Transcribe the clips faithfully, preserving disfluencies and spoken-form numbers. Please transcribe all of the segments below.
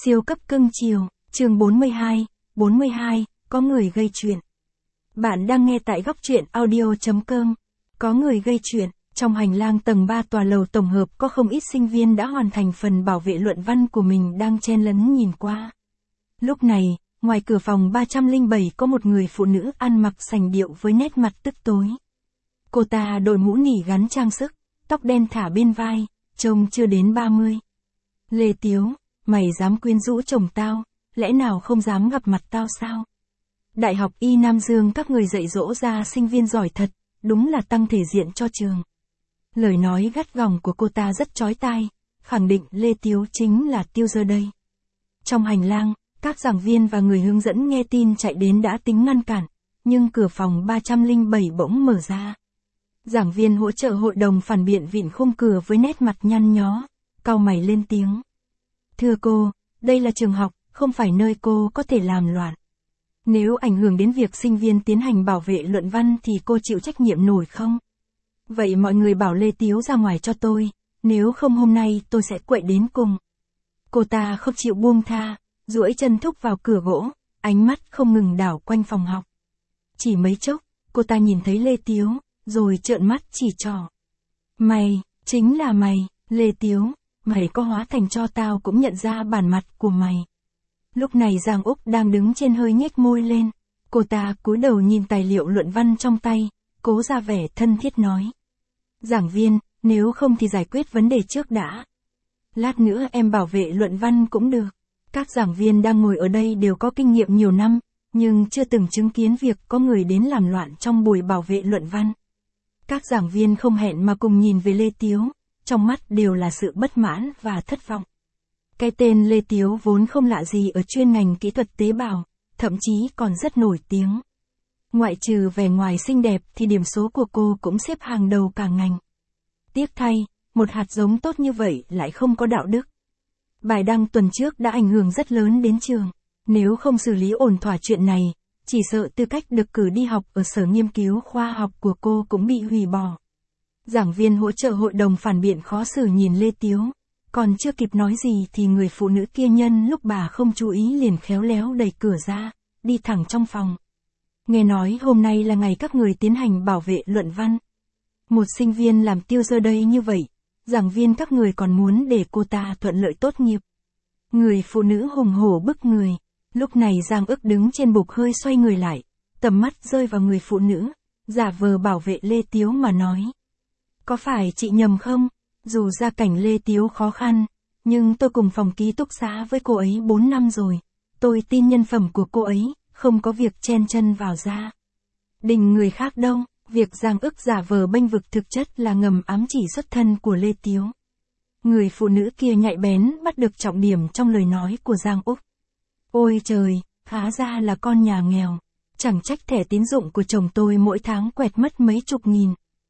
Siêu cấp cưng chiều, chương bốn mươi hai, bốn mươi hai, có người gây chuyện. Bạn đang nghe tại góc truyện audio.com. Có người gây chuyện, trong hành lang tầng ba tòa lầu tổng hợp có không ít sinh viên đã hoàn thành phần bảo vệ luận văn của mình đang chen lấn nhìn qua. Lúc này, ngoài cửa phòng ba trăm lẻ bảy có một người phụ nữ ăn mặc sành điệu với nét mặt tức tối. Cô ta đội mũ nỉ gắn trang sức, tóc đen thả bên vai, trông chưa đến ba mươi. Lê Tiếu, mày dám quyến rũ chồng tao, lẽ nào không dám gặp mặt tao sao? Đại học Y Nam Dương các người dạy dỗ ra sinh viên giỏi thật, đúng là tăng thể diện cho trường. Lời nói gắt gỏng của cô ta rất chói tai, khẳng định Lê Tiếu chính là Tiêu Giờ đây. Trong hành lang, các giảng viên và người hướng dẫn nghe tin chạy đến đã tính ngăn cản, nhưng cửa phòng ba trăm lẻ bảy bỗng mở ra. Giảng viên hỗ trợ hội đồng phản biện vịn khung cửa với nét mặt nhăn nhó, cau mày lên tiếng. Thưa cô, đây là trường học, không phải nơi cô có thể làm loạn. Nếu ảnh hưởng đến việc sinh viên tiến hành bảo vệ luận văn thì cô chịu trách nhiệm nổi không? Vậy mọi người bảo Lê Tiếu ra ngoài cho tôi, nếu không hôm nay tôi sẽ quậy đến cùng. Cô ta không chịu buông tha, duỗi chân thúc vào cửa gỗ, ánh mắt không ngừng đảo quanh phòng học. Chỉ mấy chốc, cô ta nhìn thấy Lê Tiếu, rồi trợn mắt chỉ trỏ. Mày, chính là mày, Lê Tiếu, mày có hóa thành cho tao cũng nhận ra bản mặt của mày. Lúc này Giang Úc đang đứng trên hơi nhếch môi lên, cô ta cúi đầu nhìn tài liệu luận văn trong tay, cố ra vẻ thân thiết nói. Giảng viên, nếu không thì giải quyết vấn đề trước đã. Lát nữa em bảo vệ luận văn cũng được. Các giảng viên đang ngồi ở đây đều có kinh nghiệm nhiều năm, nhưng chưa từng chứng kiến việc có người đến làm loạn trong buổi bảo vệ luận văn. Các giảng viên không hẹn mà cùng nhìn về Lê Tiếu, trong mắt đều là sự bất mãn và thất vọng. Cái tên Lê Tiếu vốn không lạ gì ở chuyên ngành kỹ thuật tế bào, thậm chí còn rất nổi tiếng. Ngoại trừ vẻ ngoài xinh đẹp thì điểm số của cô cũng xếp hàng đầu cả ngành. Tiếc thay, một hạt giống tốt như vậy lại không có đạo đức. Bài đăng tuần trước đã ảnh hưởng rất lớn đến trường. Nếu không xử lý ổn thỏa chuyện này, chỉ sợ tư cách được cử đi học ở sở nghiên cứu khoa học của cô cũng bị hủy bỏ. Giảng viên hỗ trợ hội đồng phản biện khó xử nhìn Lê Tiếu. Còn chưa kịp nói gì thì người phụ nữ kia nhân lúc bà không chú ý liền khéo léo đẩy cửa ra, đi thẳng trong phòng. Nghe nói hôm nay là ngày các người tiến hành bảo vệ luận văn. Một sinh viên làm Tiêu Giờ đây như vậy, giảng viên các người còn muốn để cô ta thuận lợi tốt nghiệp. Người phụ nữ hùng hổ bức người. Lúc này Giang Ức đứng trên bục hơi xoay người lại, tầm mắt rơi vào người phụ nữ, giả vờ bảo vệ Lê Tiếu mà nói. Có phải chị nhầm không? Dù gia cảnh Lê Tiếu khó khăn, nhưng tôi cùng phòng ký túc xá với cô ấy bốn năm rồi. Tôi tin nhân phẩm của cô ấy, không có việc chen chân vào ra. Đình người khác đâu, việc Giang Ức giả vờ bênh vực thực chất là ngầm ám chỉ xuất thân của Lê Tiếu. Người phụ nữ kia nhạy bén bắt được trọng điểm trong lời nói của Giang Úc. Ôi trời, hóa ra là con nhà nghèo. Chẳng trách thẻ tín dụng của chồng tôi mỗi tháng quẹt mất mấy chục nghìn.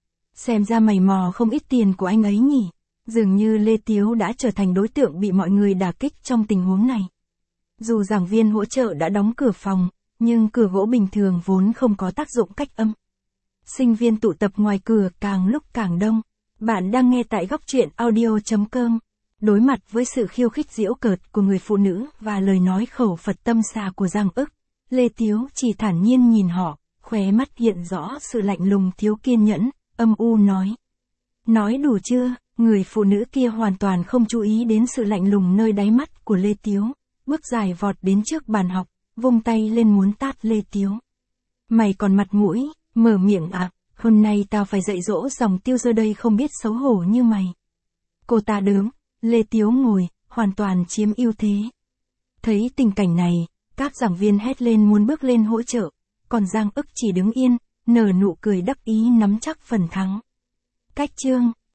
Xem ra mày mò không ít tiền của anh ấy nhỉ. Dường như Lê Tiếu đã trở thành đối tượng bị mọi người đả kích trong tình huống này. Dù giảng viên hỗ trợ đã đóng cửa phòng, nhưng cửa gỗ bình thường vốn không có tác dụng cách âm. Sinh viên tụ tập ngoài cửa càng lúc càng đông. Bạn đang nghe tại góc truyện audio.com. Đối mặt với sự khiêu khích giễu cợt của người phụ nữ và lời nói khẩu Phật tâm xà của Giang Ức, Lê Tiếu chỉ thản nhiên nhìn họ, khóe mắt hiện rõ sự lạnh lùng thiếu kiên nhẫn, âm u nói. Nói đủ chưa? Người phụ nữ kia hoàn toàn không chú ý đến sự lạnh lùng nơi đáy mắt của Lê Tiếu, bước dài vọt đến trước bàn học, vung tay lên muốn tát Lê Tiếu. Mày còn mặt mũi, mở miệng à, hôm nay tao phải dạy dỗ dòng Tiêu Giờ đây không biết xấu hổ như mày. Cô ta đứng, Lê Tiếu ngồi, hoàn toàn chiếm ưu thế. Thấy tình cảnh này, các giảng viên hét lên muốn bước lên hỗ trợ, còn Giang Ức chỉ đứng yên, nở nụ cười đắc ý nắm chắc phần thắng. Cách chương